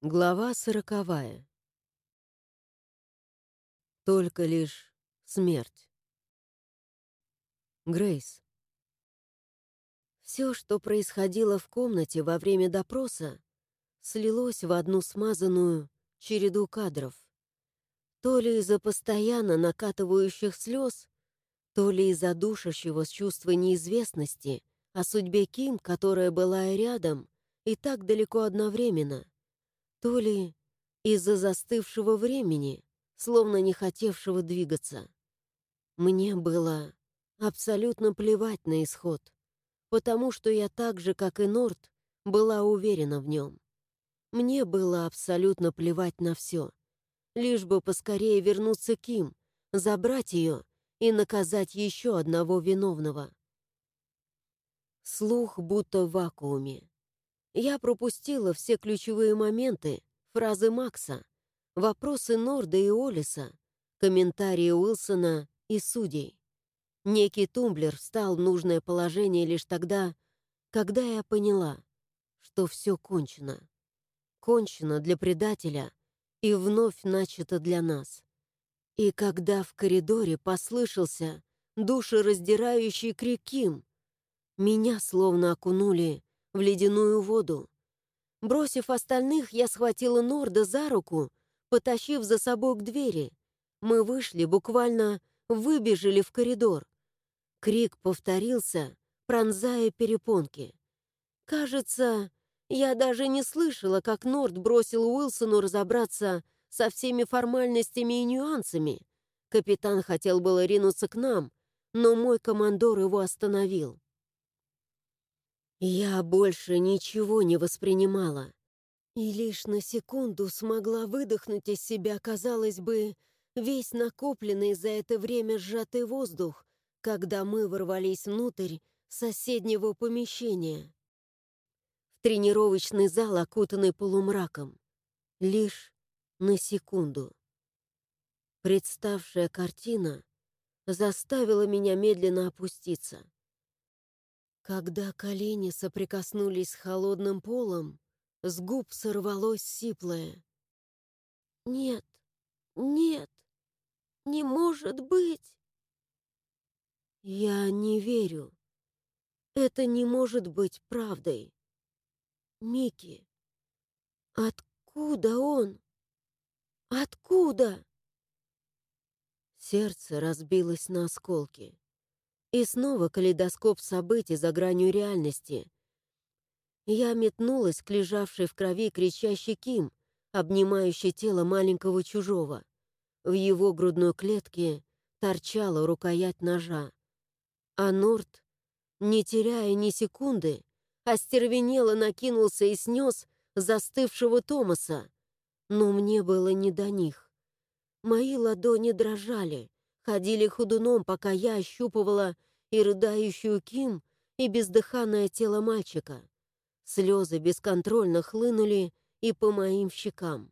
Глава 40. Только лишь смерть. Грейс. Все, что происходило в комнате во время допроса, слилось в одну смазанную череду кадров. То ли из-за постоянно накатывающих слез, то ли из-за душащего чувства неизвестности о судьбе Ким, которая была и рядом, и так далеко одновременно, то ли из-за застывшего времени, словно не хотевшего двигаться. Мне было абсолютно плевать на исход, потому что я так же, как и Норт, была уверена в нем. Мне было абсолютно плевать на все, лишь бы поскорее вернуться к Ким, забрать ее и наказать еще одного виновного. Слух будто в вакууме. Я пропустила все ключевые моменты, фразы Макса, вопросы Норда и Олиса, комментарии Уилсона и судей. Некий тумблер встал в нужное положение лишь тогда, когда я поняла, что все кончено. Кончено для предателя и вновь начато для нас. И когда в коридоре послышался душераздирающий крик Ким, меня словно окунули в ледяную воду. Бросив остальных, я схватила Норда за руку, потащив за собой к двери. Мы вышли, буквально выбежали в коридор. Крик повторился, пронзая перепонки. Кажется, я даже не слышала, как Норд бросил Уилсону разобраться со всеми формальностями и нюансами. Капитан хотел было ринуться к нам, но мой командор его остановил. Я больше ничего не воспринимала. И лишь на секунду смогла выдохнуть из себя, казалось бы, весь накопленный за это время сжатый воздух, когда мы ворвались внутрь соседнего помещения. В тренировочный зал, окутанный полумраком. Лишь на секунду. Представшая картина заставила меня медленно опуститься. Когда колени соприкоснулись с холодным полом, с губ сорвалось сиплое: «Нет, нет, не может быть!» Я не верю. Это не может быть правдой. Микки, откуда он? Откуда? Сердце разбилось на осколки. И снова калейдоскоп событий за гранью реальности. Я метнулась к лежавшей в крови кричащей Ким, обнимающей тело маленького чужого. В его грудной клетке торчала рукоять ножа. А Норт, не теряя ни секунды, остервенело накинулся и снес застывшего Томаса. Но мне было не до них. Мои ладони дрожали, ходили ходуном, пока я ощупывала и рыдающую Ким, и бездыханное тело мальчика. Слезы бесконтрольно хлынули и по моим щекам.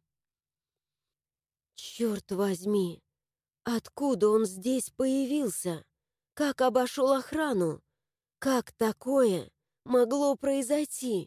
Черт возьми! Откуда он здесь появился? Как обошел охрану? Как такое могло произойти?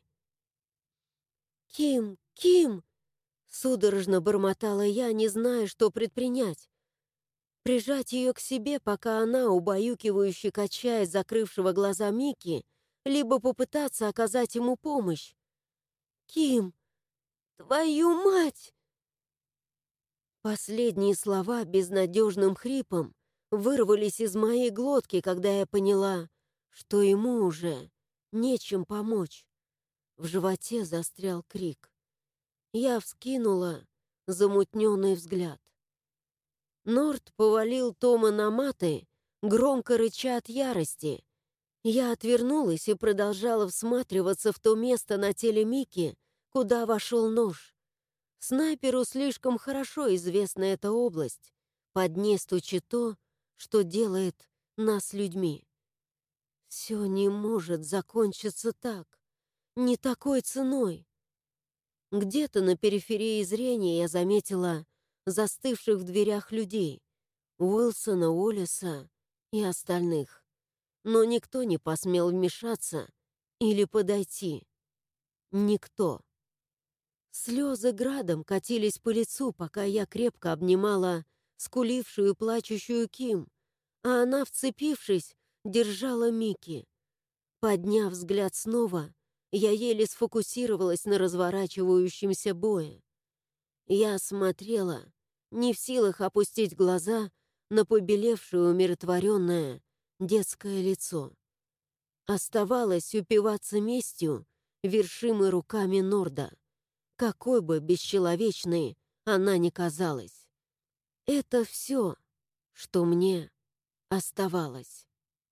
«Ким! Ким!» Судорожно бормотала я, не зная, что предпринять. Прижать ее к себе, пока она, убаюкивающе качаясь закрывшего глаза Микки, либо попытаться оказать ему помощь. «Ким! Твою мать!» Последние слова безнадежным хрипом вырвались из моей глотки, когда я поняла, что ему уже нечем помочь. В животе застрял крик. Я вскинула замутненный взгляд. Норт повалил Тома на маты, громко рыча от ярости. Я отвернулась и продолжала всматриваться в то место на теле Микки, куда вошел нож. Снайперу слишком хорошо известна эта область. Под ней стучит то, что делает нас людьми. Все не может закончиться так, не такой ценой. Где-то на периферии зрения я заметила застывших в дверях людей, Уилсона, Уоллеса и остальных. Но никто не посмел вмешаться или подойти. Никто. Слезы градом катились по лицу, пока я крепко обнимала скулившую, плачущую Ким, а она, вцепившись, держала Микки. Подняв взгляд снова, я еле сфокусировалась на разворачивающемся бое. Я смотрела, не в силах опустить глаза на побелевшее умиротворенное детское лицо. Оставалось упиваться местью, вершимой руками Норда, какой бы бесчеловечной она ни казалась. Это все, что мне оставалось.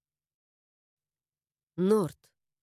Норд.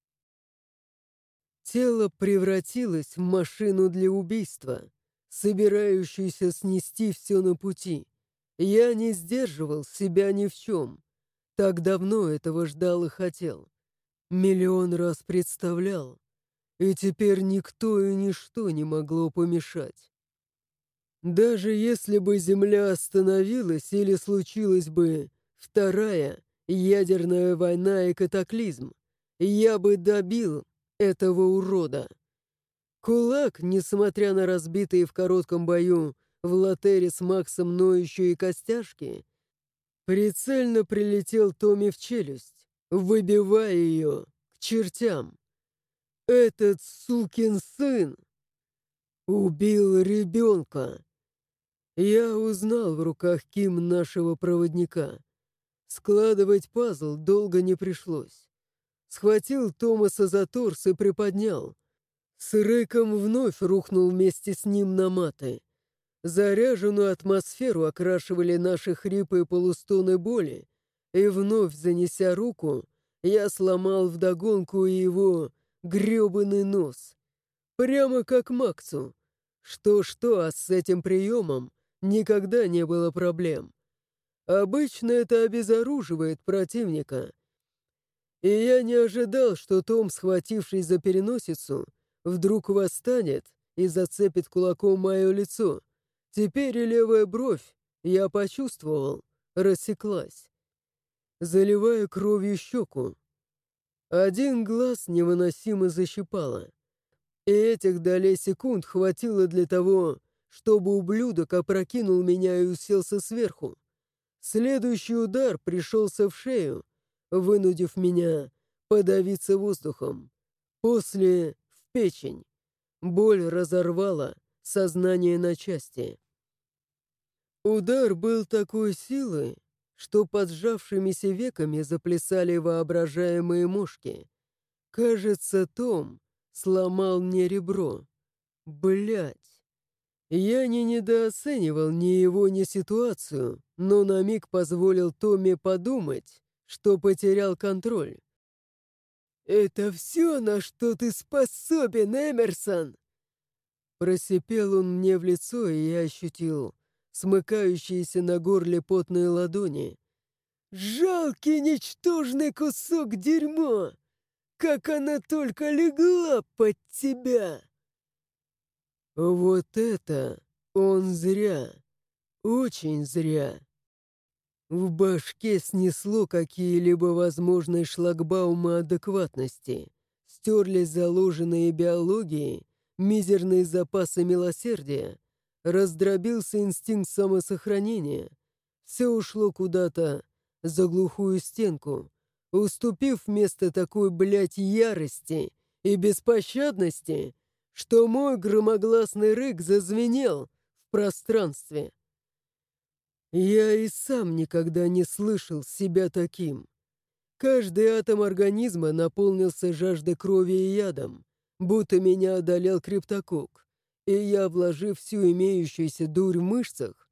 Тело превратилось в машину для убийства, собирающуюся снести все на пути. Я не сдерживал себя ни в чем. Так давно этого ждал и хотел. Миллион раз представлял. И теперь никто и ничто не могло помешать. Даже если бы Земля остановилась или случилась бы вторая ядерная война и катаклизм, я бы добил этого урода. Кулак, несмотря на разбитые в коротком бою в латере с Максом ноющие костяшки, прицельно прилетел Томми в челюсть, выбивая ее к чертям. Этот сукин сын убил ребенка. Я узнал в руках Ким нашего проводника. Складывать пазл долго не пришлось. Схватил Томаса за торс и приподнял. С рыком вновь рухнул вместе с ним на маты. Заряженную атмосферу окрашивали наши хрипы и полустоны боли, и вновь, занеся руку, я сломал вдогонку его грёбаный нос. Прямо как Максу. Что-что, а с этим приемом никогда не было проблем. Обычно это обезоруживает противника. И я не ожидал, что Том, схватившись за переносицу, вдруг восстанет и зацепит кулаком мое лицо. Теперь и левая бровь, я почувствовал, рассеклась, заливая кровью щеку. Один глаз невыносимо защипало. И этих долей секунд хватило для того, чтобы ублюдок опрокинул меня и уселся сверху. Следующий удар пришелся в шею, вынудив меня подавиться воздухом. После — в печень. Боль разорвала сознание на части. Удар был такой силы, что под сжавшимися веками заплясали воображаемые мошки. Кажется, Том сломал мне ребро. Блядь. Я не недооценивал ни его, ни ситуацию, но на миг позволил Томми подумать, что потерял контроль. «Это все, на что ты способен, Эмерсон!» Просипел он мне в лицо, и я ощутил смыкающиеся на горле потные ладони. «Жалкий, ничтожный кусок дерьма! Как она только легла под тебя!» Вот это он зря, очень зря. В башке снесло какие-либо возможные шлагбаумы адекватности, стерлись заложенные биологией мизерные запасы милосердия, раздробился инстинкт самосохранения, все ушло куда-то за глухую стенку, уступив место такой, блядь, ярости и беспощадности, что мой громогласный рык зазвенел в пространстве. Я и сам никогда не слышал себя таким. Каждый атом организма наполнился жаждой крови и ядом, будто меня одолел криптокок, и я, вложив всю имеющуюся дурь в мышцах,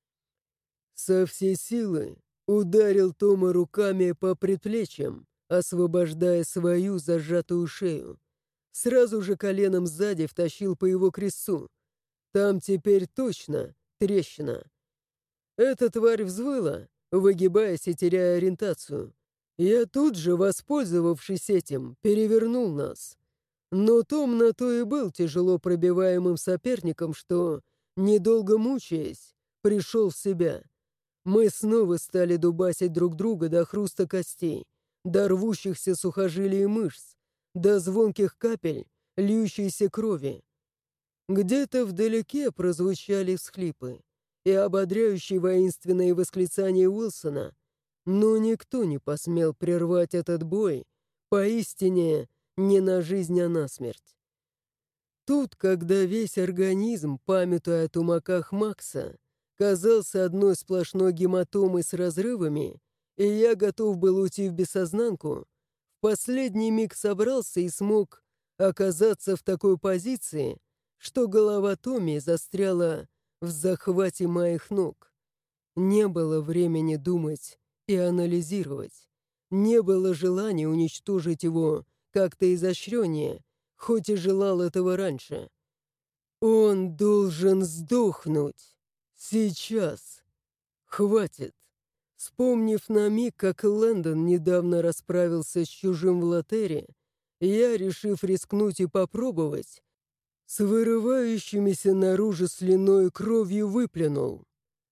со всей силы ударил Тома руками по предплечьям, освобождая свою зажатую шею. Сразу же коленом сзади втащил по его крестцу. Там теперь точно трещина. Эта тварь взвыла, выгибаясь и теряя ориентацию. Я тут же, воспользовавшись этим, перевернул нас. Но Том на то и был тяжело пробиваемым соперником, что, недолго мучаясь, пришел в себя. Мы снова стали дубасить друг друга до хруста костей, до рвущихся сухожилий и мышц, до звонких капель, льющейся крови. Где-то вдалеке прозвучали всхлипы и ободряющие воинственные восклицания Уилсона, но никто не посмел прервать этот бой, поистине не на жизнь, а на смерть. Тут, когда весь организм, памятуя о тумаках Макса, казался одной сплошной гематомой с разрывами, и я готов был уйти в бессознанку, в последний миг собрался и смог оказаться в такой позиции, что голова Томми застряла в захвате моих ног. Не было времени думать и анализировать. Не было желания уничтожить его как-то изощреннее, хоть и желал этого раньше. Он должен сдохнуть. Сейчас. Хватит. Вспомнив на миг, как Лэндон недавно расправился с чужим в лотере, я, решив рискнуть и попробовать, с вырывающимися наружу слюной и кровью выплюнул.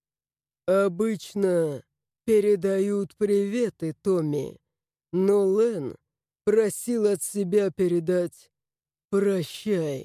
Обычно передают приветы Томми, но Лэн просил от себя передать «прощай».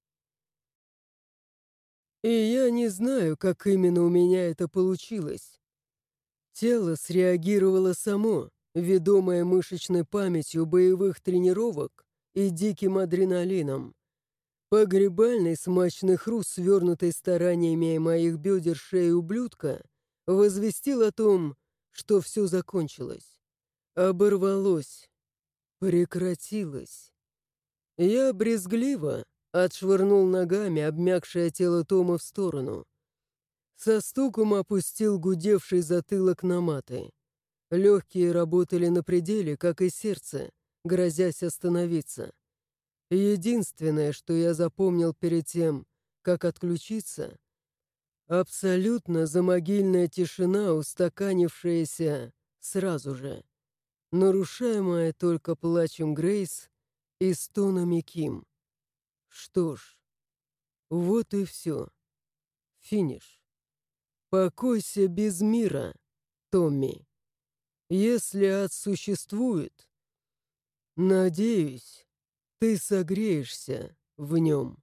И я не знаю, как именно у меня это получилось. Тело среагировало само, ведомое мышечной памятью боевых тренировок и диким адреналином. Погребальный смачный хруст, свернутый стараниями моих бедер шеи ублюдка, возвестил о том, что все закончилось. Оборвалось. Прекратилось. Я брезгливо отшвырнул ногами обмякшее тело Тома в сторону. Со стуком опустил гудевший затылок на маты. Легкие работали на пределе, как и сердце, грозясь остановиться. Единственное, что я запомнил перед тем, как отключиться — абсолютно замогильная тишина, устаканившаяся сразу же, нарушаемая только плачем Грейс и стонами Ким. Что ж, вот и все. Финиш. Покойся без мира, Томми. Если ад существует, надеюсь, ты согреешься в нем.